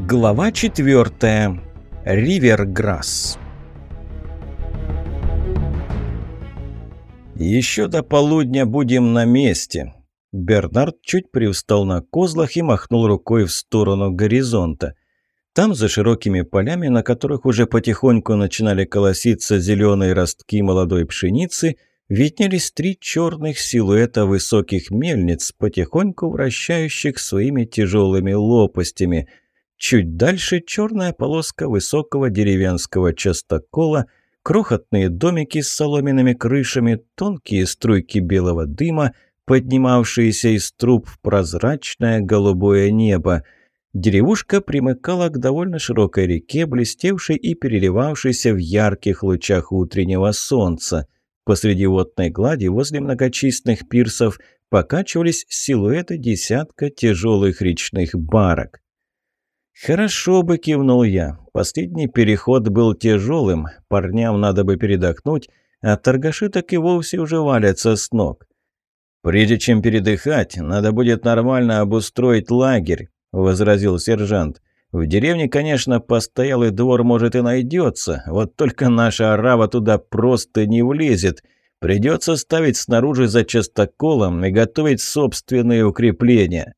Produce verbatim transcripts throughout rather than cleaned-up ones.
Глава четвертая. Риверграсс. «Еще до полудня будем на месте». Бернард чуть привстал на козлах и махнул рукой в сторону горизонта. Там, за широкими полями, на которых уже потихоньку начинали колоситься зеленые ростки молодой пшеницы, виднелись три черных силуэта высоких мельниц, потихоньку вращающих своими тяжелыми лопастями. Чуть дальше черная полоска высокого деревенского частокола, крохотные домики с соломенными крышами, тонкие струйки белого дыма, поднимавшиеся из труб в прозрачное голубое небо. Деревушка примыкала к довольно широкой реке, блестевшей и переливавшейся в ярких лучах утреннего солнца. Посреди водной глади, возле многочисленных пирсов, покачивались силуэты десятка тяжелых речных барок. «Хорошо бы», — кивнул я. «Последний переход был тяжелым, парням надо бы передохнуть, а торгаши так и вовсе уже валятся с ног». «Прежде чем передыхать, надо будет нормально обустроить лагерь», — возразил сержант. «В деревне, конечно, постоялый двор, может, и найдется, вот только наша орава туда просто не влезет. Придется ставить снаружи за частоколом и готовить собственные укрепления».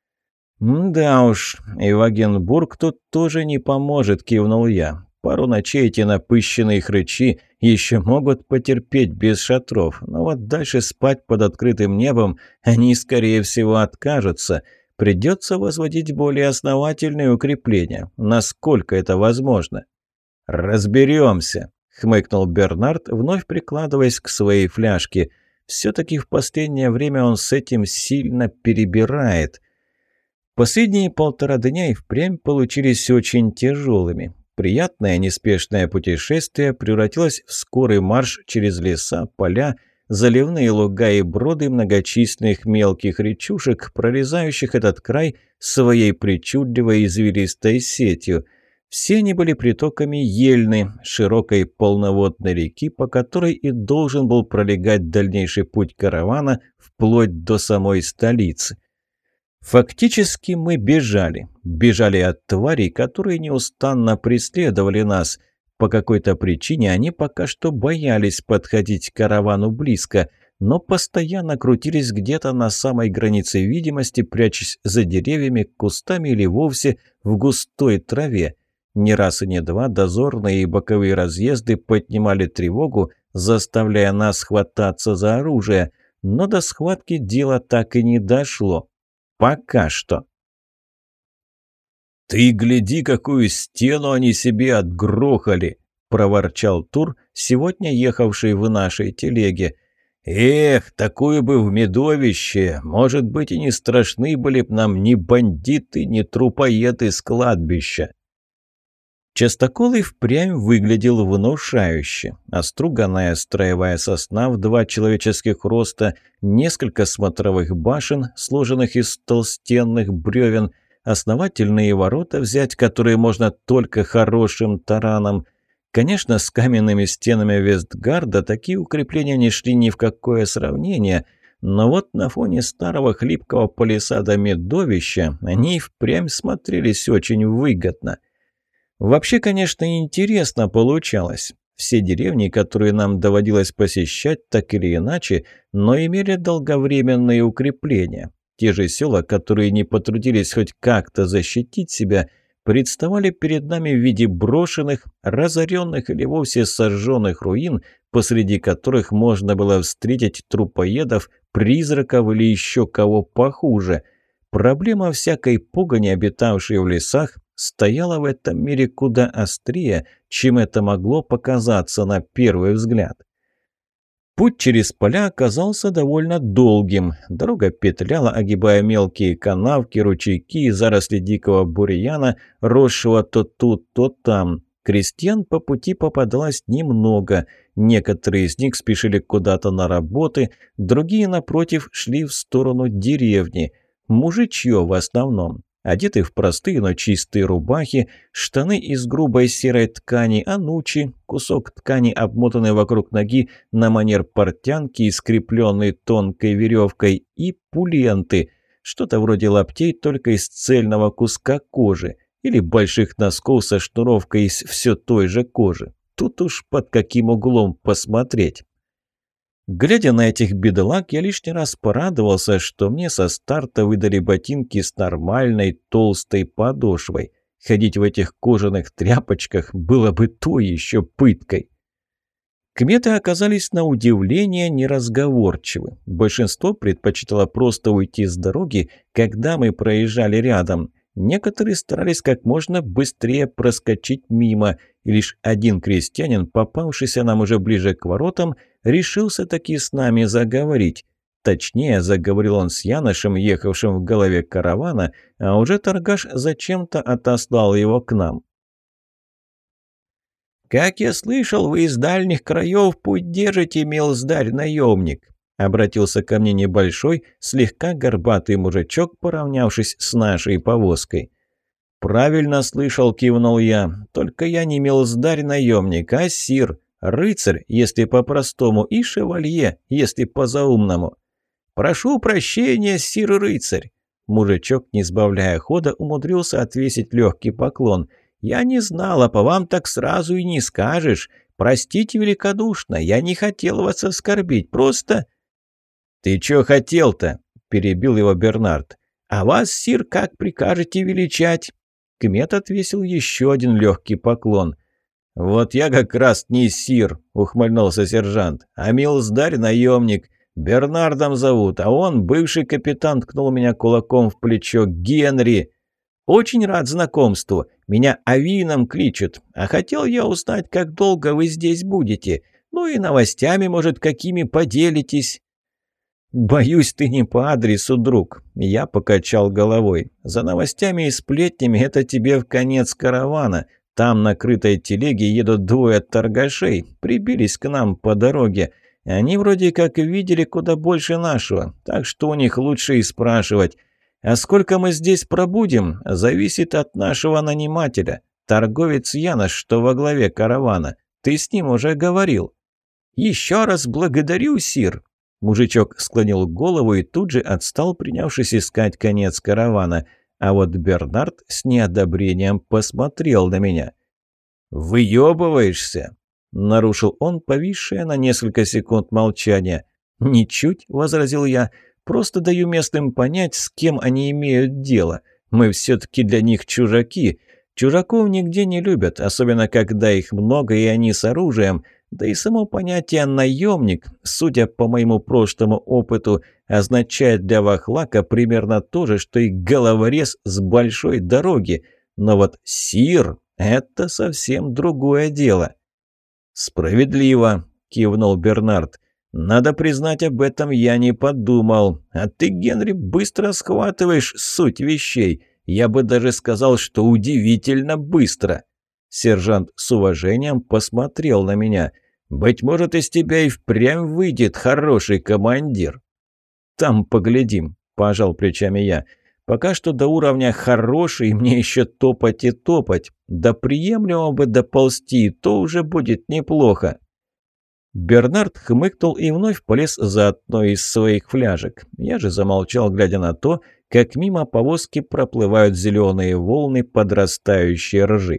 «Да уж, и Вагенбург тут тоже не поможет», — кивнул я. «Пару ночей эти напыщенные хрычи еще могут потерпеть без шатров, но вот дальше спать под открытым небом они, скорее всего, откажутся. Придется возводить более основательные укрепления, насколько это возможно». «Разберемся», — хмыкнул Бернард, вновь прикладываясь к своей фляжке. «Все-таки в последнее время он с этим сильно перебирает». Последние полтора дня и впрямь получились очень тяжелыми. Приятное неспешное путешествие превратилось в скорый марш через леса, поля, заливные луга и броды многочисленных мелких речушек, прорезающих этот край своей причудливой извилистой сетью. Все они были притоками Ельны, широкой полноводной реки, по которой и должен был пролегать дальнейший путь каравана вплоть до самой столицы. Фактически мы бежали. Бежали от тварей, которые неустанно преследовали нас. По какой-то причине они пока что боялись подходить к каравану близко, но постоянно крутились где-то на самой границе видимости, прячась за деревьями, кустами или вовсе в густой траве. Не раз и не два дозорные и боковые разъезды поднимали тревогу, заставляя нас хвататься за оружие, но до схватки дело так и не дошло. Пока что. «Ты гляди, какую стену они себе отгрохали!» – проворчал Тур, сегодня ехавший в нашей телеге. «Эх, такую бы в медовище! Может быть, и не страшны были б нам ни бандиты, ни трупоеды с кладбища!» Частокол и впрямь выглядел внушающе. Оструганная строевая сосна в два человеческих роста, несколько смотровых башен, сложенных из толстенных бревен, основательные ворота, взять которые можно только хорошим тараном. Конечно, с каменными стенами Вестгарда такие укрепления не шли ни в какое сравнение, но вот на фоне старого хлипкого палисада медовища они и впрямь смотрелись очень выгодно. Вообще, конечно, интересно получалось. Все деревни, которые нам доводилось посещать, так или иначе, но имели долговременные укрепления. Те же села, которые не потрудились хоть как-то защитить себя, представали перед нами в виде брошенных, разоренных или вовсе сожженных руин, посреди которых можно было встретить трупоедов, призраков или еще кого похуже. Проблема всякой погони, обитавшей в лесах, стояла в этом мире куда острее, чем это могло показаться на первый взгляд. Путь через поля оказался довольно долгим. Дорога петляла, огибая мелкие канавки, ручейки и заросли дикого бурьяна, росшего то тут, то там. Крестьян по пути попадалось немного. Некоторые из них спешили куда-то на работы, другие, напротив, шли в сторону деревни. Мужичье в основном. Одеты в простые, но чистые рубахи, штаны из грубой серой ткани, анучи, кусок ткани, обмотанный вокруг ноги на манер портянки и скрепленный тонкой веревкой, и пуленты, что-то вроде лаптей, только из цельного куска кожи. или больших носков со шнуровкой из все той же кожи. Тут уж под каким углом посмотреть. Глядя на этих бедолаг, я лишний раз порадовался, что мне со старта выдали ботинки с нормальной толстой подошвой. Ходить в этих кожаных тряпочках было бы то еще пыткой. Кметы оказались на удивление неразговорчивы. Большинство предпочитало просто уйти с дороги, когда мы проезжали рядом. Некоторые старались как можно быстрее проскочить мимо, и лишь один крестьянин, попавшийся нам уже ближе к воротам, решился таки с нами заговорить. Точнее, заговорил он с Яношем, ехавшим в голове каравана, а уже торгаш зачем-то отослал его к нам. «Как я слышал, вы из дальних краев путь держите, милздарь наемник», — обратился ко мне небольшой, слегка горбатый мужичок, поравнявшись с нашей повозкой. «Правильно слышал», — кивнул я, — «только я не милздарь наемник, а сир, рыцарь, если по-простому, и шевалье, если по-заумному». «Прошу прощения, сир-рыцарь», — мужичок, не сбавляя хода, умудрился отвесить легкий поклон. «Я не знал, а по вам так сразу и не скажешь. Простите великодушно, я не хотел вас оскорбить, просто...» «Ты чё хотел-то?» – перебил его Бернард. «А вас, сир, как прикажете величать?» Кмет отвесил еще один легкий поклон. «Вот я как раз не сир», – ухмыльнулся сержант, – «а милздарь наемник. Бернардом зовут, а он, бывший капитан, ткнул меня кулаком в плечо, Генри. Очень рад знакомству. Меня Авином кличут. А хотел я узнать, как долго вы здесь будете. Ну и новостями, может, какими поделитесь». «Боюсь, ты не по адресу, друг». Я покачал головой. «За новостями и сплетнями это тебе в конец каравана. Там на крытой телеге едут двое торгашей. Прибились к нам по дороге. Они вроде как видели куда больше нашего, так что у них лучше и спрашивать. А сколько мы здесь пробудем, зависит от нашего нанимателя. Торговец Янош, что во главе каравана. Ты с ним уже говорил». «Еще раз благодарю, сир». Мужичок склонил голову и тут же отстал, принявшись искать конец каравана. А вот Бернард с неодобрением посмотрел на меня. «Выебываешься?» — нарушил он повисшее на несколько секунд молчание. «Ничуть», — возразил я, — «просто даю местным понять, с кем они имеют дело. Мы все-таки для них чужаки. Чужаков нигде не любят, особенно когда их много и они с оружием. Да и само понятие «наемник», судя по моему прошлому опыту, означает для вахлака примерно то же, что и головорез с большой дороги. Но вот сир — это совсем другое дело». «Справедливо», — кивнул Бернард. «Надо признать, об этом я не подумал. А ты, Генри, быстро схватываешь суть вещей. Я бы даже сказал, что удивительно быстро». Сержант с уважением посмотрел на меня. «Быть может, из тебя и впрямь выйдет хороший командир». «Там поглядим», – пожал плечами я. «Пока что до уровня хороший, мне еще топать и топать. До приемлемого бы доползти, то уже будет неплохо». Бернард хмыкнул и вновь полез за одной из своих фляжек. Я же замолчал, глядя на то, как мимо повозки проплывают зеленые волны подрастающей ржи.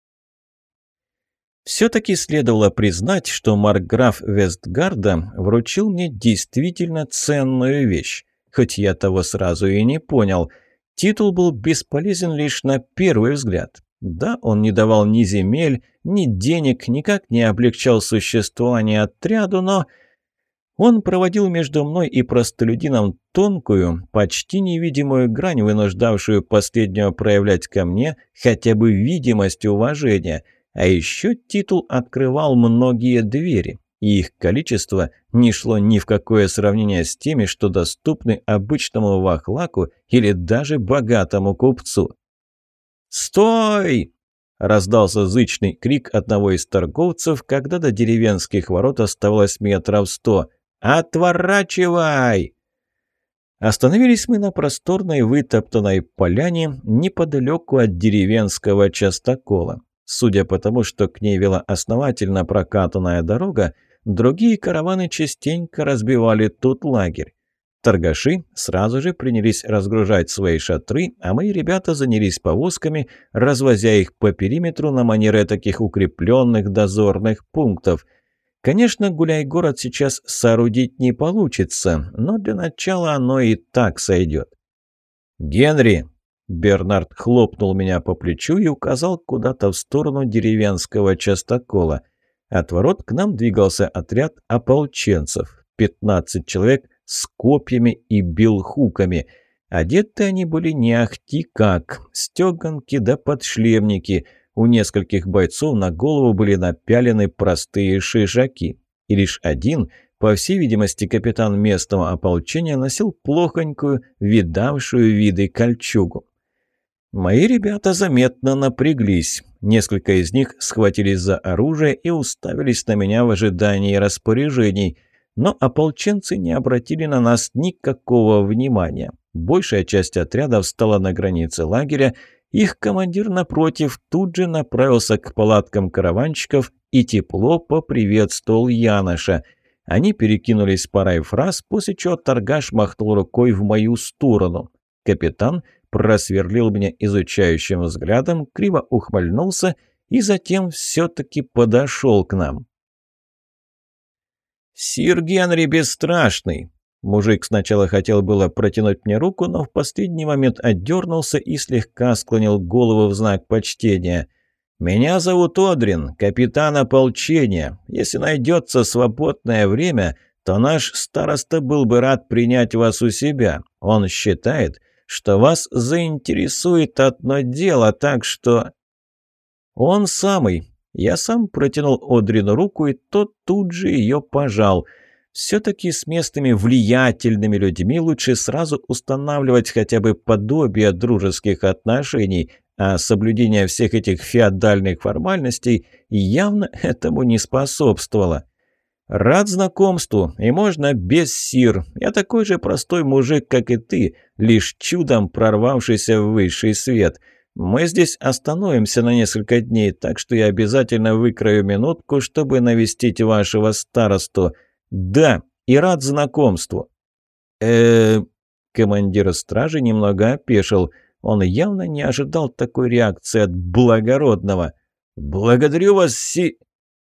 Все-таки следовало признать, что маркграф Вестгарда вручил мне действительно ценную вещь, хоть я того сразу и не понял. Титул был бесполезен лишь на первый взгляд. Да, он не давал ни земель, ни денег, никак не облегчал существование отряду, но он проводил между мной и простолюдином тонкую, почти невидимую грань, вынуждавшую последнего проявлять ко мне хотя бы видимость уважения. А еще титул открывал многие двери, и их количество не шло ни в какое сравнение с теми, что доступны обычному вахлаку или даже богатому купцу. «Стой!» – раздался зычный крик одного из торговцев, когда до деревенских ворот оставалось метров сто. «Отворачивай!» Остановились мы на просторной вытоптанной поляне неподалеку от деревенского частокола. Судя по тому, что к ней вела основательно прокатанная дорога, другие караваны частенько разбивали тут лагерь. Торгаши сразу же принялись разгружать свои шатры, а мои ребята занялись повозками, развозя их по периметру на манер таких укрепленных дозорных пунктов. Конечно, гуляй-город сейчас соорудить не получится, но для начала оно и так сойдет. «Генри!» – Бернард хлопнул меня по плечу и указал куда-то в сторону деревенского частокола. От ворот к нам двигался отряд ополченцев. пятнадцать человек с копьями и билхуками. Одеты они были не ахти как, стеганки да подшлемники. У нескольких бойцов на голову были напялены простые шишаки. И лишь один, по всей видимости, капитан местного ополчения, носил плохонькую, видавшую виды кольчугу. Мои ребята заметно напряглись. Несколько из них схватились за оружие и уставились на меня в ожидании распоряжений. Но ополченцы не обратили на нас никакого внимания. Большая часть отряда встала на границе лагеря. Их командир, напротив, тут же направился к палаткам караванщиков и тепло поприветствовал Яноша. Они перекинулись парой фраз, после чего торгаш махнул рукой в мою сторону. Капитан просверлил меня изучающим взглядом, криво ухмыльнулся и затем все-таки подошел к нам. «Сир Генри Бесстрашный!» Мужик сначала хотел было протянуть мне руку, но в последний момент отдернулся и слегка склонил голову в знак почтения. «Меня зовут Одрин, капитан ополчения. Если найдется свободное время, то наш староста был бы рад принять вас у себя. Он считает, что вас заинтересует одно дело, так что...» «Он самый». Я сам протянул Одрину руку, и тот тут же ее пожал. Все-таки с местными влиятельными людьми лучше сразу устанавливать хотя бы подобие дружеских отношений, а соблюдение всех этих феодальных формальностей явно этому не способствовало. «Рад знакомству, и можно без сир. Я такой же простой мужик, как и ты, лишь чудом прорвавшийся в высший свет». Мы здесь остановимся на несколько дней, так что я обязательно выкрою минутку, чтобы навестить вашего старосту. Да, и рад знакомству». э Командир стражи немного опешил. Он явно не ожидал такой реакции от благородного. «Благодарю вас, си...»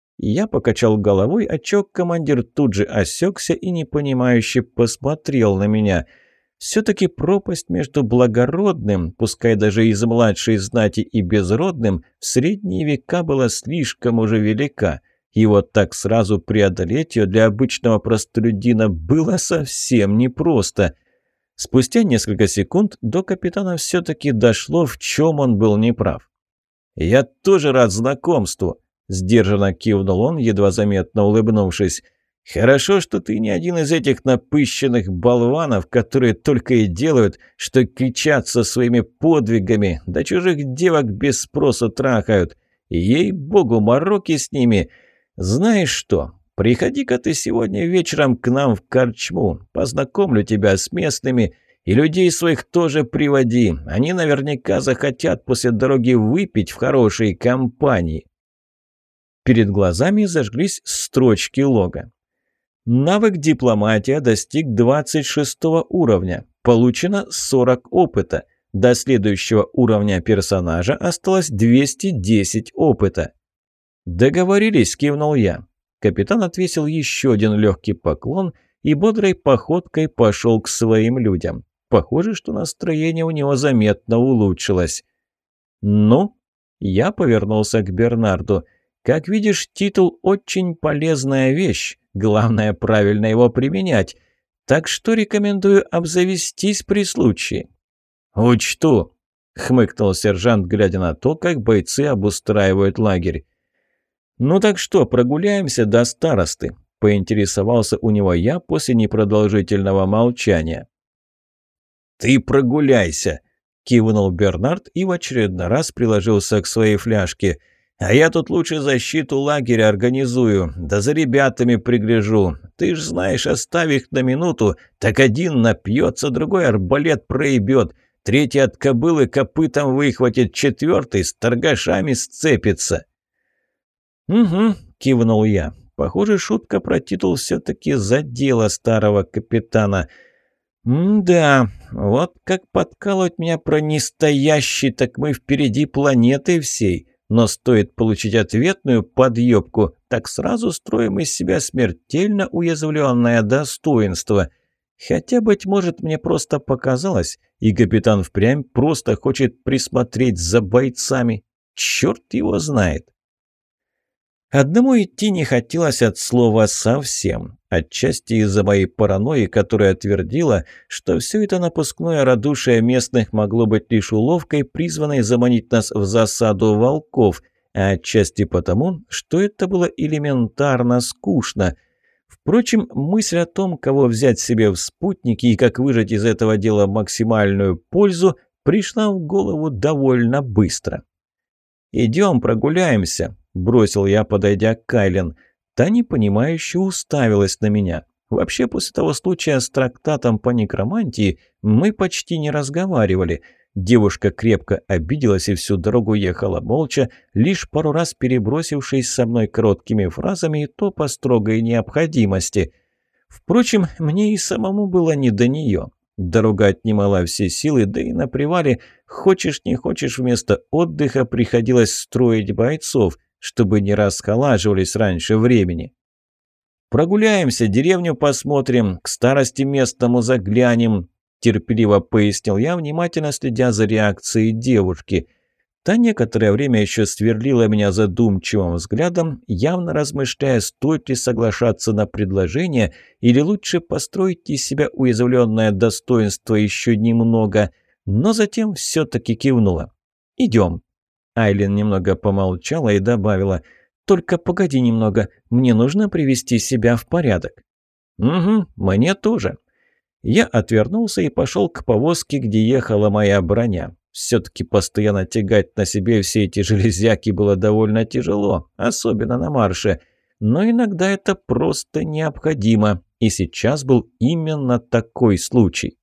Я покачал головой, а чё командир тут же осекся и непонимающе посмотрел на меня. Все-таки пропасть между благородным, пускай даже из младшей знати, и безродным, в средние века была слишком уже велика. И вот так сразу преодолеть ее для обычного простолюдина было совсем непросто. Спустя несколько секунд до капитана все-таки дошло, в чем он был неправ. «Я тоже рад знакомству», – сдержанно кивнул он, едва заметно улыбнувшись. «Хорошо, что ты не один из этих напыщенных болванов, которые только и делают, что кичатся своими подвигами, да чужих девок без спроса трахают. Ей-богу, мороки с ними. Знаешь что, приходи-ка ты сегодня вечером к нам в корчму, познакомлю тебя с местными, и людей своих тоже приводи. Они наверняка захотят после дороги выпить в хорошей компании». Перед глазами зажглись строчки лога. Навык дипломатия достиг двадцать шестого уровня. Получено сорок опыта. До следующего уровня персонажа осталось двести десять опыта. «Договорились», – кивнул я. Капитан отвесил еще один легкий поклон и бодрой походкой пошел к своим людям. Похоже, что настроение у него заметно улучшилось. «Ну?» – я повернулся к Бернарду. «Как видишь, титул – очень полезная вещь. Главное, правильно его применять. Так что рекомендую обзавестись при случае». «Учту», — хмыкнул сержант, глядя на то, как бойцы обустраивают лагерь. «Ну так что, прогуляемся до старосты?» — поинтересовался у него я после непродолжительного молчания. «Ты прогуляйся», — кивнул Бернард и в очередной раз приложился к своей фляжке. «А я тут лучше защиту лагеря организую, да за ребятами пригляжу. Ты ж знаешь, оставь их на минуту, так один напьется, другой арбалет проебет, третий от кобылы копытом выхватит, четвертый с торгашами сцепится». «Угу», — кивнул я. Похоже, шутка про титул все-таки задела старого капитана. М-да, вот как подкалывать меня про нестоящий, так мы впереди планеты всей. Но стоит получить ответную подъебку, так сразу строим из себя смертельно уязвленное достоинство. Хотя, быть может, мне просто показалось, и капитан впрямь просто хочет присмотреть за бойцами. Черт его знает. Одному идти не хотелось от слова совсем. Отчасти из-за моей паранойи, которая твердила, что все это напускное радушие местных могло быть лишь уловкой, призванной заманить нас в засаду волков, а отчасти потому, что это было элементарно скучно. Впрочем, мысль о том, кого взять себе в спутники и как выжать из этого дела максимальную пользу, пришла в голову довольно быстро. «Идем прогуляемся», – бросил я, подойдя к Кайлен. Та непонимающе уставилась на меня. Вообще, после того случая с трактатом по некромантии мы почти не разговаривали. Девушка крепко обиделась и всю дорогу ехала молча, лишь пару раз перебросившись со мной короткими фразами, и то по строгой необходимости. Впрочем, мне и самому было не до нее. Дорога отнимала все силы, да и на привале, хочешь не хочешь, вместо отдыха приходилось строить бойцов, чтобы не расхолаживались раньше времени. «Прогуляемся, деревню посмотрим, к старости местному заглянем», – терпеливо пояснил я, внимательно следя за реакцией девушки. Та некоторое время еще сверлила меня задумчивым взглядом, явно размышляя, стоит ли соглашаться на предложение или лучше построить из себя уязвленное достоинство еще немного, но затем все-таки кивнула. «Идем». Айлин немного помолчала и добавила: «Только погоди немного, мне нужно привести себя в порядок». «Угу, мне тоже». Я отвернулся и пошел к повозке, где ехала моя броня. Все-таки постоянно тягать на себе все эти железяки было довольно тяжело, особенно на марше. Но иногда это просто необходимо, и сейчас был именно такой случай.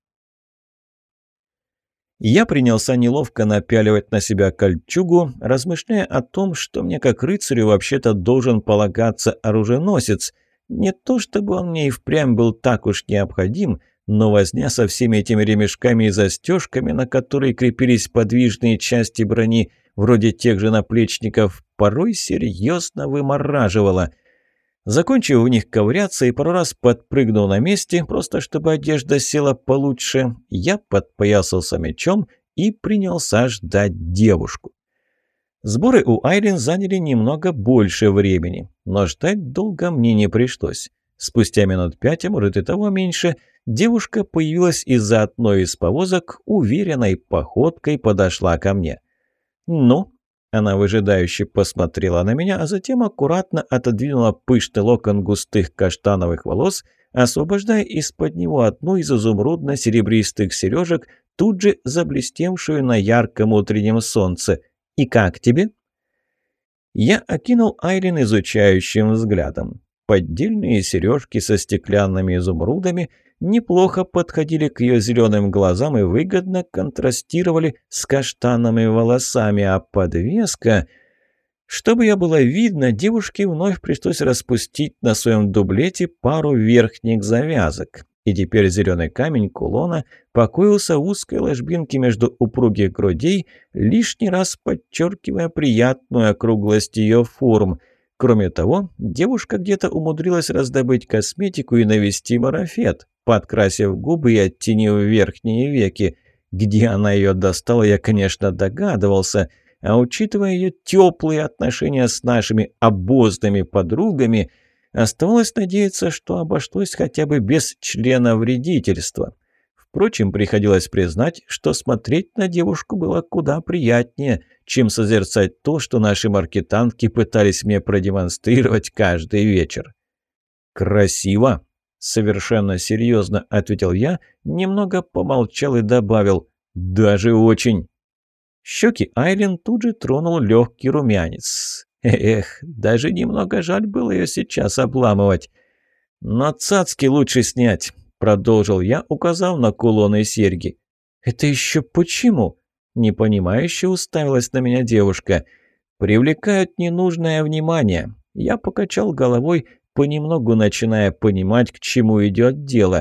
Я принялся неловко напяливать на себя кольчугу, размышляя о том, что мне как рыцарю вообще-то должен полагаться оруженосец. Не то чтобы он мне и впрямь был так уж необходим, но возня со всеми этими ремешками и застежками, на которые крепились подвижные части брони, вроде тех же наплечников, порой серьезно вымораживала. Закончив в них ковыряться и пару раз подпрыгнул на месте, просто чтобы одежда села получше, я подпоясался мечом и принялся ждать девушку. Сборы у Айлин заняли немного больше времени, но ждать долго мне не пришлось. Спустя минут пять, а может и того меньше, девушка появилась из-за одной из повозок, уверенной походкой подошла ко мне. «Ну?» Она выжидающе посмотрела на меня, а затем аккуратно отодвинула пышный локон густых каштановых волос, освобождая из-под него одну из изумрудно-серебристых сережек, тут же заблестевшую на ярком утреннем солнце. «И как тебе?» Я окинул Айлин изучающим взглядом. Поддельные сережки со стеклянными изумрудами неплохо подходили к ее зеленым глазам и выгодно контрастировали с каштанными волосами, а подвеска... Чтобы ее было видно, девушке вновь пришлось распустить на своем дублете пару верхних завязок. И теперь зеленый камень кулона покоился в узкой ложбинке между упругих грудей, лишний раз подчеркивая приятную округлость ее форм. Кроме того, девушка где-то умудрилась раздобыть косметику и навести марафет, подкрасив губы и оттенив верхние веки. Где она ее достала, я, конечно, догадывался, а учитывая ее теплые отношения с нашими обозными подругами, оставалось надеяться, что обошлось хотя бы без члена вредительства. Впрочем, приходилось признать, что смотреть на девушку было куда приятнее, чем созерцать то, что наши маркетантки пытались мне продемонстрировать каждый вечер. «Красиво!» – совершенно серьезно ответил я, немного помолчал и добавил: «Даже очень!» Щеки Айлин тут же тронул легкий румянец. Эх, даже немного жаль было ее сейчас обламывать. «Но цацки лучше снять», — продолжил я, указав на кулоны и серьги. «Это еще почему?» — непонимающе уставилась на меня девушка. «Привлекают ненужное внимание». Я покачал головой, понемногу начиная понимать, к чему идет дело.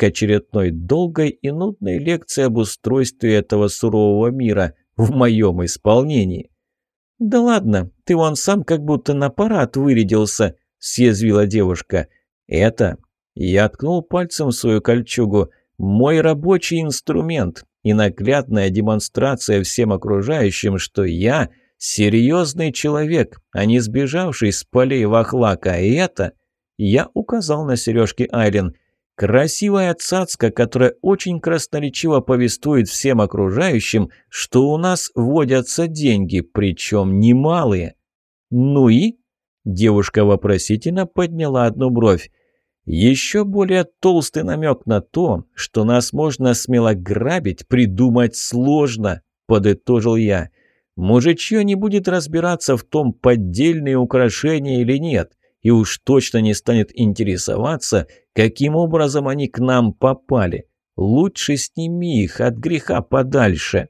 к очередной долгой и нудной лекции об устройстве этого сурового мира в моем исполнении. «Да ладно, ты вон сам как будто на парад вырядился», – съязвила девушка. «Это...» – я ткнул пальцем в свою кольчугу. «Мой рабочий инструмент и наглядная демонстрация всем окружающим, что я серьезный человек, а не сбежавший с полей Вахлака. И это...» – я указал на сережки Айлин. «Красивая цацка, которая очень красноречиво повествует всем окружающим, что у нас водятся деньги, причем немалые». «Ну и?» – девушка вопросительно подняла одну бровь. «Еще более толстый намек на то, что нас можно смело грабить, придумать сложно», – подытожил я. «Мужичье не будет разбираться в том, поддельные украшения или нет, и уж точно не станет интересоваться, каким образом они к нам попали. Лучше сними их от греха подальше».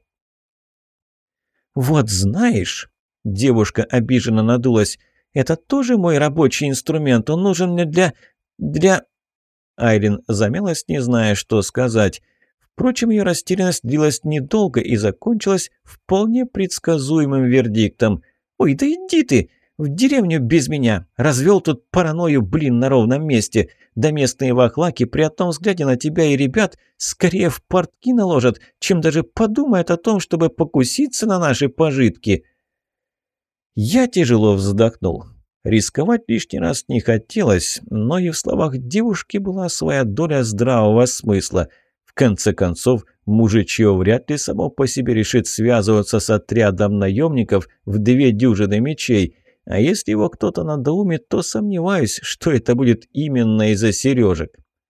«Вот знаешь», – девушка обиженно надулась, – «это тоже мой рабочий инструмент, он нужен мне для... для...» Айлин замялась, не зная, что сказать. Впрочем, ее растерянность длилась недолго и закончилась вполне предсказуемым вердиктом. «Ой, да иди ты! В деревню без меня! Развел тут паранойю, блин, на ровном месте! Да местные вахлаки при одном взгляде на тебя и ребят скорее в портки наложат, чем даже подумают о том, чтобы покуситься на наши пожитки!» Я тяжело вздохнул. Рисковать лишний раз не хотелось, но и в словах девушки была своя доля здравого смысла. В конце концов, мужичье вряд ли само по себе решит связываться с отрядом наемников в две дюжины мечей, а если его кто-то надоумит, то сомневаюсь, что это будет именно из-за сережек.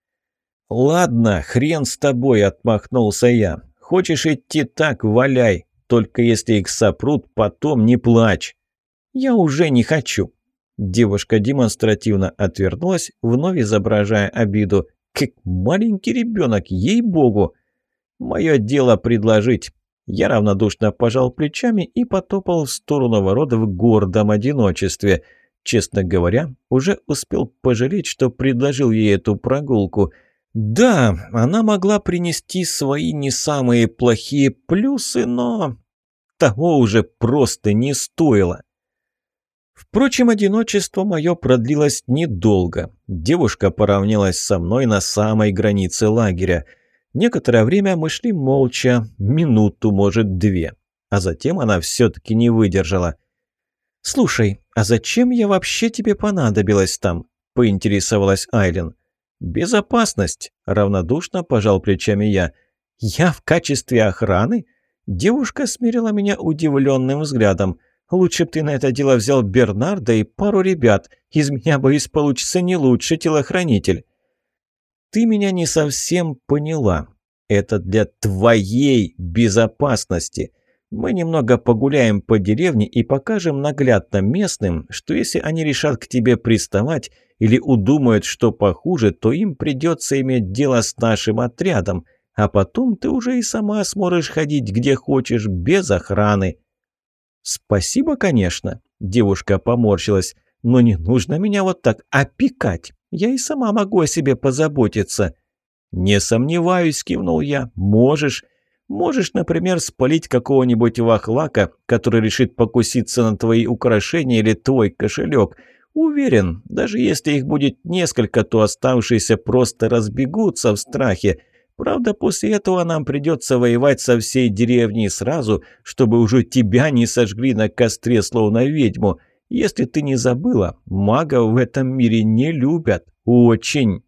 «Ладно, хрен с тобой», — отмахнулся я. «Хочешь идти так, валяй, только если их сопрут, потом не плачь». «Я уже не хочу». Девушка демонстративно отвернулась, вновь изображая обиду. «Как маленький ребенок, ей-богу!» «Мое дело предложить». Я равнодушно пожал плечами и потопал в сторону ворот в гордом одиночестве. Честно говоря, уже успел пожалеть, что предложил ей эту прогулку. Да, она могла принести свои не самые плохие плюсы, но того уже просто не стоило. Впрочем, одиночество мое продлилось недолго. Девушка поравнялась со мной на самой границе лагеря. Некоторое время мы шли молча, минуту, может, две. А затем она все-таки не выдержала. «Слушай, а зачем я вообще тебе понадобилась там?» – поинтересовалась Айлин. «Безопасность», – равнодушно пожал плечами я. «Я в качестве охраны?» Девушка смирила меня удивленным взглядом. «Лучше б ты на это дело взял Бернарда и пару ребят. Из меня, боюсь, получится не лучший телохранитель». «Ты меня не совсем поняла. Это для твоей безопасности. Мы немного погуляем по деревне и покажем наглядно местным, что если они решат к тебе приставать или удумают, что похуже, то им придется иметь дело с нашим отрядом, а потом ты уже и сама сможешь ходить где хочешь, без охраны». «Спасибо, конечно», – девушка поморщилась, – «но не нужно меня вот так опекать. Я и сама могу о себе позаботиться». «Не сомневаюсь», – кивнул я, – «можешь. Можешь, например, спалить какого-нибудь вахлака, который решит покуситься на твои украшения или твой кошелек. Уверен, даже если их будет несколько, то оставшиеся просто разбегутся в страхе. Правда, после этого нам придется воевать со всей деревней сразу, чтобы уже тебя не сожгли на костре, словно ведьму. Если ты не забыла, магов в этом мире не любят. Очень».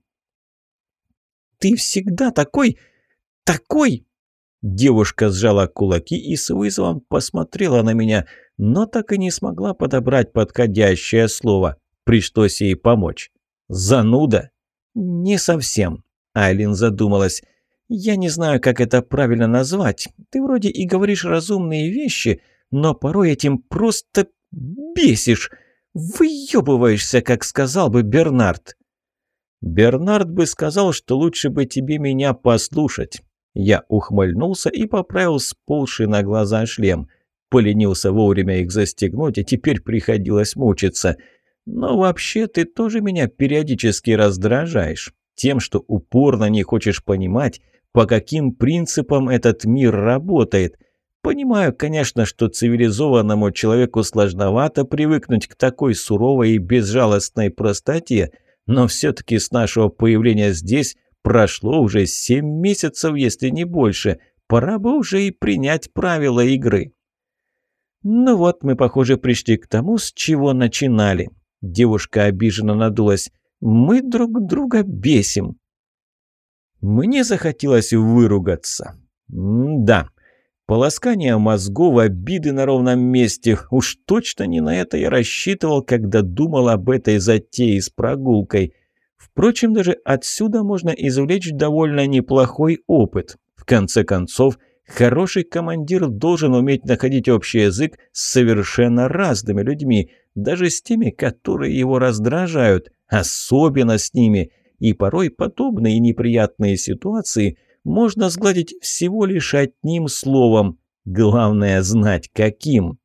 «Ты всегда такой... такой...» Девушка сжала кулаки и с вызовом посмотрела на меня, но так и не смогла подобрать подходящее слово. Пришлось ей помочь. «Зануда?» «Не совсем», — Айлин задумалась. «Я не знаю, как это правильно назвать. Ты вроде и говоришь разумные вещи, но порой этим просто бесишь. Выебываешься, как сказал бы Бернард». «Бернард бы сказал, что лучше бы тебе меня послушать». Я ухмыльнулся и поправил сползший на глаза шлем. Поленился вовремя их застегнуть, и теперь приходилось мучиться. «Но вообще ты тоже меня периодически раздражаешь. Тем, что упорно не хочешь понимать, по каким принципам этот мир работает. Понимаю, конечно, что цивилизованному человеку сложновато привыкнуть к такой суровой и безжалостной простоте, но все-таки с нашего появления здесь прошло уже семь месяцев, если не больше. Пора бы уже и принять правила игры. Ну вот, мы, похоже, пришли к тому, с чего начинали. Девушка обиженно надулась. Мы друг друга бесим. Мне захотелось выругаться. М-да. Полоскание мозгов, обиды на ровном месте. Уж точно не на это я рассчитывал, когда думал об этой затее с прогулкой. Впрочем, даже отсюда можно извлечь довольно неплохой опыт. В конце концов, хороший командир должен уметь находить общий язык с совершенно разными людьми, даже с теми, которые его раздражают, особенно с ними. И порой подобные неприятные ситуации можно сгладить всего лишь одним словом. Главное знать, каким.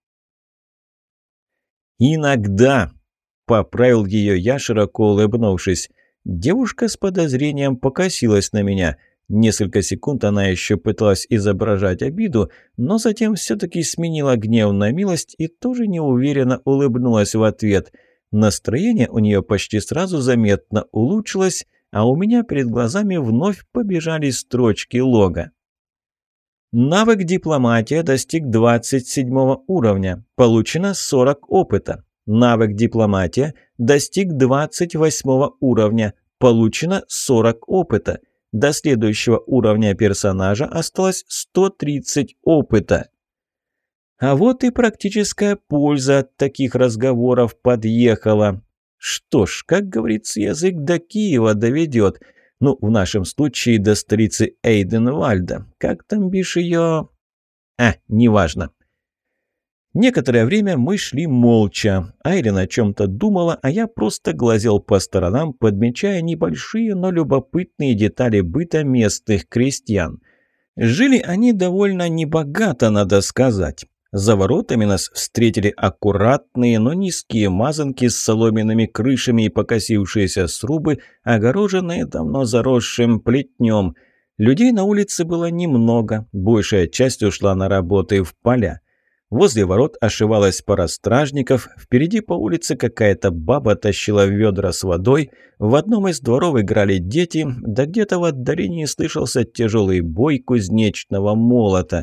«Иногда», — поправил ее я, широко улыбнувшись. Девушка с подозрением покосилась на меня. Несколько секунд она еще пыталась изображать обиду, но затем все-таки сменила гнев на милость и тоже неуверенно улыбнулась в ответ. Настроение у нее почти сразу заметно улучшилось, а у меня перед глазами вновь побежали строчки лога. Навык дипломатия достиг двадцать седьмого уровня. Получено сорок опыта. Навык дипломатия достиг двадцать восьмого уровня. Получено сорок опыта. До следующего уровня персонажа осталось сто тридцать опыта. А вот и практическая польза от таких разговоров подъехала. Что ж, как говорится, язык до Киева доведет. Ну, в нашем случае до столицы Эйденвальда. Как там бишь ее... А, неважно. Некоторое время мы шли молча. Айлин о чем-то думала, а я просто глазел по сторонам, подмечая небольшие, но любопытные детали быта местных крестьян. Жили они довольно небогато, надо сказать. За воротами нас встретили аккуратные, но низкие мазанки с соломенными крышами и покосившиеся срубы, огороженные давно заросшим плетнем. Людей на улице было немного, большая часть ушла на работы в поля. Возле ворот ошивалась пара стражников, впереди по улице какая-то баба тащила ведра с водой, в одном из дворов играли дети, да где-то в отдалении слышался тяжелый бой кузнечного молота.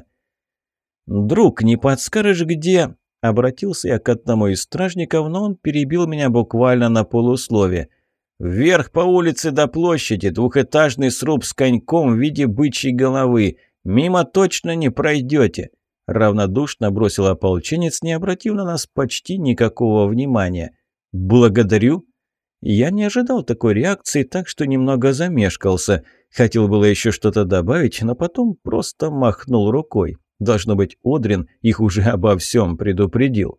«Друг, не подскажешь, где?» – обратился я к одному из стражников, но он перебил меня буквально на полуслове. «Вверх по улице до площади, двухэтажный сруб с коньком в виде бычьей головы. Мимо точно не пройдете», – равнодушно бросил ополченец, не обратив на нас почти никакого внимания. «Благодарю». Я не ожидал такой реакции, так что немного замешкался. Хотел было еще что-то добавить, но потом просто махнул рукой. Должно быть, Одрин их уже обо всем предупредил.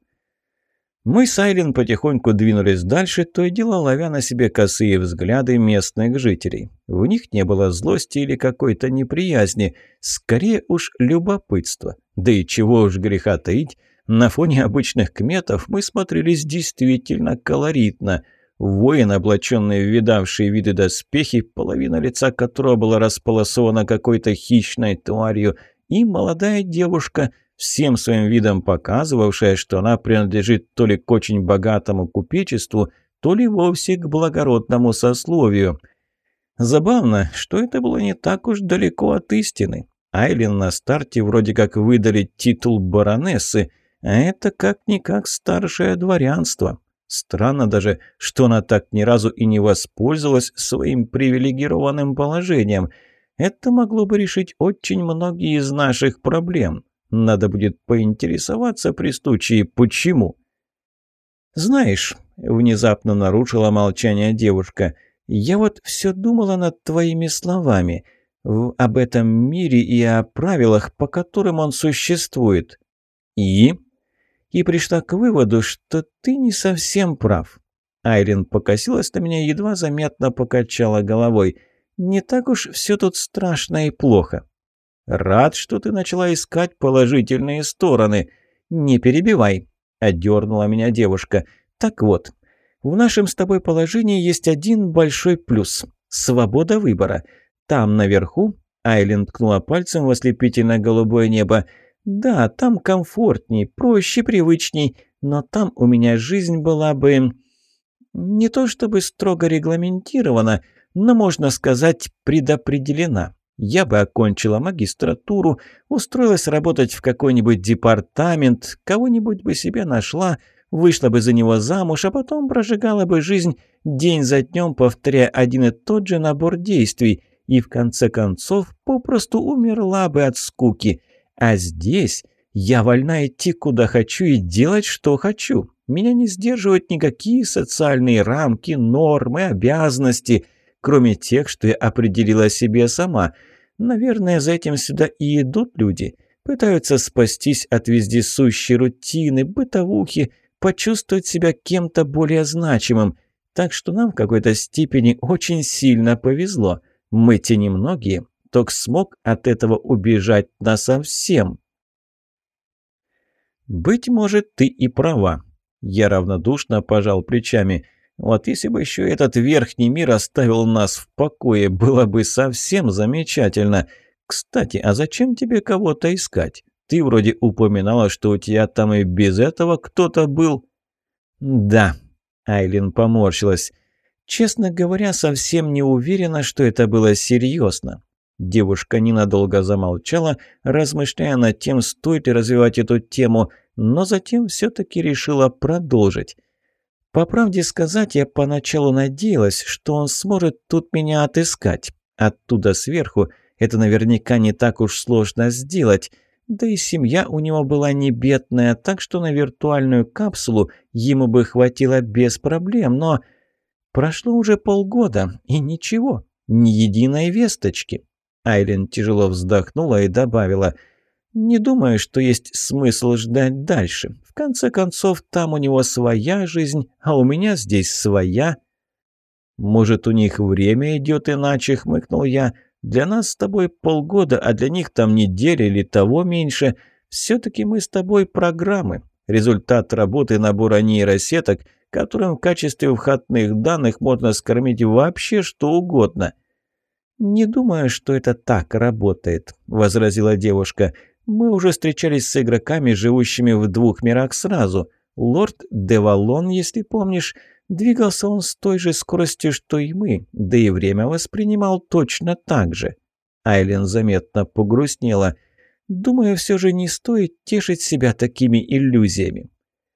Мы с Айлин потихоньку двинулись дальше, то и дело ловя на себе косые взгляды местных жителей. В них не было злости или какой-то неприязни, скорее уж любопытства. Да и чего уж греха таить, на фоне обычных кметов мы смотрелись действительно колоритно. Воин, облаченный в видавшие виды доспехи, половина лица которого была располосована какой-то хищной тварью, и молодая девушка, всем своим видом показывавшая, что она принадлежит то ли к очень богатому купечеству, то ли вовсе к благородному сословию. Забавно, что это было не так уж далеко от истины. Айлин на старте вроде как выдали титул баронессы, а это как-никак старшее дворянство. Странно даже, что она так ни разу и не воспользовалась своим привилегированным положением. Это могло бы решить очень многие из наших проблем. Надо будет поинтересоваться при случае, почему. «Знаешь», — внезапно нарушила молчание девушка, — «я вот все думала над твоими словами, в, об этом мире и о правилах, по которым он существует. И?» «И пришла к выводу, что ты не совсем прав». Айлин покосилась на меня и едва заметно покачала головой. «Не так уж все тут страшно и плохо». «Рад, что ты начала искать положительные стороны». «Не перебивай», — одернула меня девушка. «Так вот, в нашем с тобой положении есть один большой плюс. Свобода выбора. Там наверху, Айлин ткнула пальцем в ослепительно-голубое небо, да, там комфортней, проще, привычней, но там у меня жизнь была бы не то чтобы строго регламентирована, но, можно сказать, предопределена. Я бы окончила магистратуру, устроилась работать в какой-нибудь департамент, кого-нибудь бы себе нашла, вышла бы за него замуж, а потом прожигала бы жизнь день за днем, повторяя один и тот же набор действий, и в конце концов попросту умерла бы от скуки. А здесь я вольна идти куда хочу и делать, что хочу. Меня не сдерживают никакие социальные рамки, нормы, обязанности, кроме тех, что я определила себе сама. Наверное, за этим сюда и идут люди. Пытаются спастись от вездесущей рутины, бытовухи, почувствовать себя кем-то более значимым. Так что нам в какой-то степени очень сильно повезло. Мы те немногие, кто смог от этого убежать насовсем. «Быть может, ты и права». Я равнодушно пожал плечами. «Вот если бы еще этот верхний мир оставил нас в покое, было бы совсем замечательно. Кстати, а зачем тебе кого-то искать? Ты вроде упоминала, что у тебя там и без этого кто-то был». «Да», — Айлин поморщилась. «Честно говоря, совсем не уверена, что это было серьезно». Девушка ненадолго замолчала, размышляя над тем, стоит ли развивать эту тему, но затем все-таки решила продолжить. «По правде сказать, я поначалу надеялась, что он сможет тут меня отыскать. Оттуда сверху это наверняка не так уж сложно сделать. Да и семья у него была не бедная, так что на виртуальную капсулу ему бы хватило без проблем, но прошло уже полгода, и ничего, ни единой весточки». Айлин тяжело вздохнула и добавила: «Не думаю, что есть смысл ждать дальше. В конце концов, там у него своя жизнь, а у меня здесь своя». «Может, у них время идет иначе», — хмыкнул я. «Для нас с тобой полгода, а для них там неделя или того меньше. Все-таки мы с тобой программы. Результат работы набора нейросеток, которым в качестве входных данных можно скормить вообще что угодно». «Не думаю, что это так работает», — возразила девушка. «Мы уже встречались с игроками, живущими в двух мирах сразу. Лорд Девалон, если помнишь, двигался он с той же скоростью, что и мы, да и время воспринимал точно так же». Айлин заметно погрустнела. «Думаю, все же не стоит тешить себя такими иллюзиями».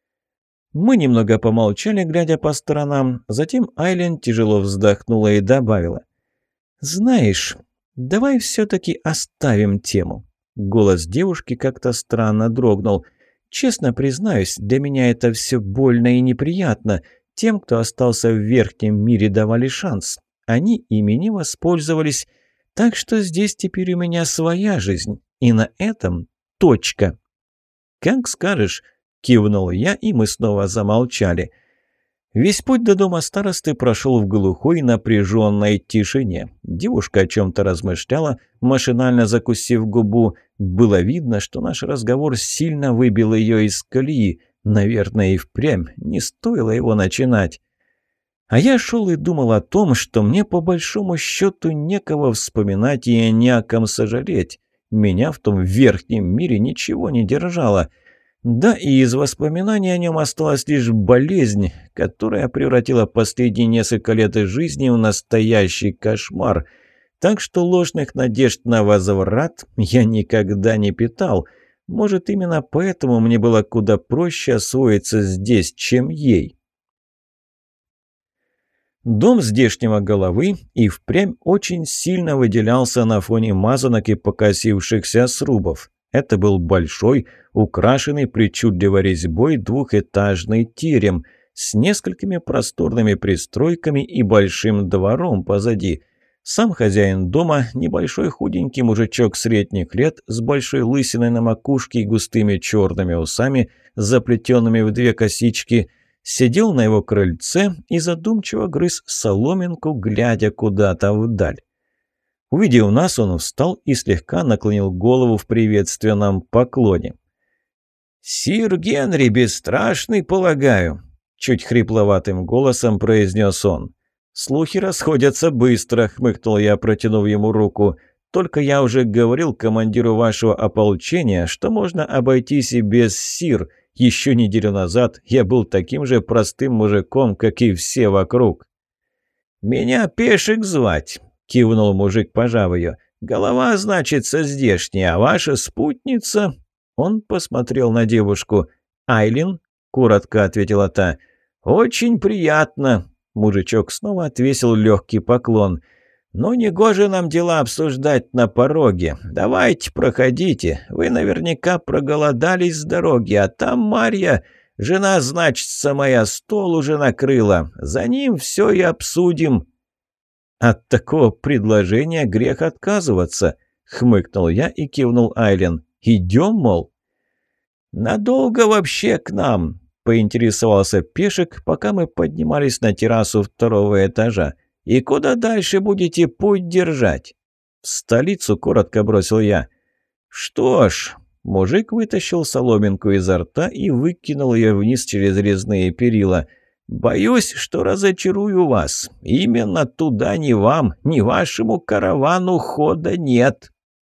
Мы немного помолчали, глядя по сторонам. Затем Айлин тяжело вздохнула и добавила: «Знаешь, давай все-таки оставим тему». Голос девушки как-то странно дрогнул. «Честно признаюсь, для меня это все больно и неприятно. Тем, кто остался в верхнем мире, давали шанс. Они ими не воспользовались. Так что здесь теперь у меня своя жизнь. И на этом точка». «Как скажешь», — кивнул я, и мы снова замолчали. Весь путь до дома старосты прошел в глухой напряженной тишине. Девушка о чем-то размышляла, машинально закусив губу. Было видно, что наш разговор сильно выбил ее из колеи. Наверное, и впрямь не стоило его начинать. А я шел и думал о том, что мне по большому счету некого вспоминать и не о ком сожалеть. Меня в том верхнем мире ничего не держало. Да, и из воспоминаний о нем осталась лишь болезнь, которая превратила последние несколько лет жизни в настоящий кошмар. Так что ложных надежд на возврат я никогда не питал. Может, именно поэтому мне было куда проще освоиться здесь, чем ей. Дом здешнего головы и впрямь очень сильно выделялся на фоне мазанок и покосившихся срубов. Это был большой, украшенный причудливой резьбой двухэтажный терем с несколькими просторными пристройками и большим двором позади. Сам хозяин дома, небольшой худенький мужичок средних лет с большой лысиной на макушке и густыми черными усами, заплетенными в две косички, сидел на его крыльце и задумчиво грыз соломинку, глядя куда-то вдаль. Увидев нас, он встал и слегка наклонил голову в приветственном поклоне. «Сир Генри Бесстрашный, полагаю», — чуть хрипловатым голосом произнес он. «Слухи расходятся быстро», — хмыкнул я, протянув ему руку. «Только я уже говорил командиру вашего ополчения, что можно обойтись и без сир. Еще неделю назад я был таким же простым мужиком, как и все вокруг». «Меня Пешек звать», — кивнул мужик, пожав ее. «Голова, значится, здешняя, а ваша спутница...» Он посмотрел на девушку. «Айлин?» — коротко ответила та. «Очень приятно». Мужичок снова отвесил легкий поклон. «Ну, негоже нам дела обсуждать на пороге. Давайте, проходите. Вы наверняка проголодались с дороги, а там Марья, жена, значится, моя, стол уже накрыла. За ним все и обсудим». «От такого предложения грех отказываться», — хмыкнул я и кивнул Айлен. «Идем, мол?» «Надолго вообще к нам?» — поинтересовался Пешек, пока мы поднимались на террасу второго этажа. «И куда дальше будете путь держать?» «В столицу», — коротко бросил я. «Что ж...» — мужик вытащил соломинку изо рта и выкинул ее вниз через резные перила. «Боюсь, что разочарую вас. Именно туда ни вам, ни вашему каравану хода нет».